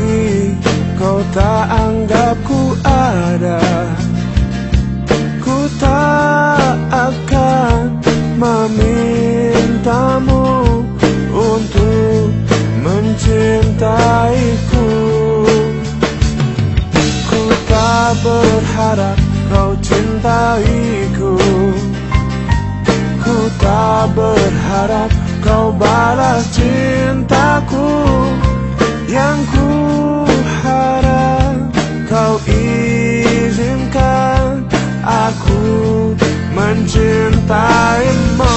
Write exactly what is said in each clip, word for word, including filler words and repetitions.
Tapi kau tak anggap ku ada. Ku tak akan memintamu untuk mencintaiku. Ku tak berharap kau cintaiku. Ku tak berharap kau balas cintaku. Yang ku harap kau izinkan aku mencintaimu.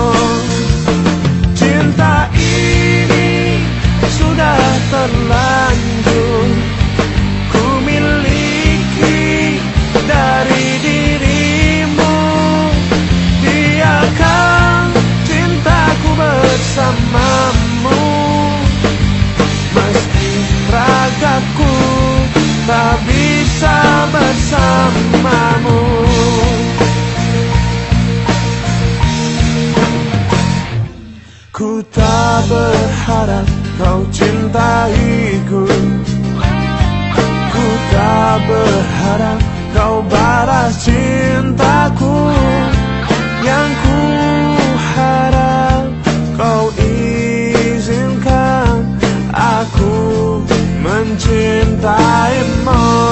Cinta ini sudah terlanjur ku miliki dari dirimu. Biarkan cintaku bersamamu, meski ragaku tak bisa bersamamu. Ku tak berharap kau cintaiku. Ku tak berharap kau balas cintaku. Yang ku harap kau izinkan aku mencintaimu.